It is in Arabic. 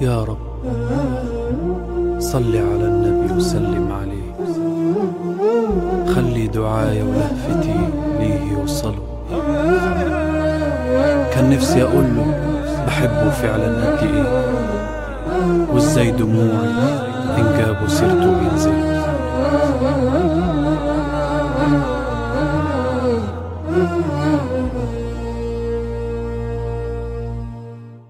يا رب صل على النبي وسلم عليه، خلي دعايا ولهفتي ليه يوصلوا. كان نفسي أقول له بحبه فعلا قد إيه، وإزاي دموعي إن جابوا سيرته بينزلوا.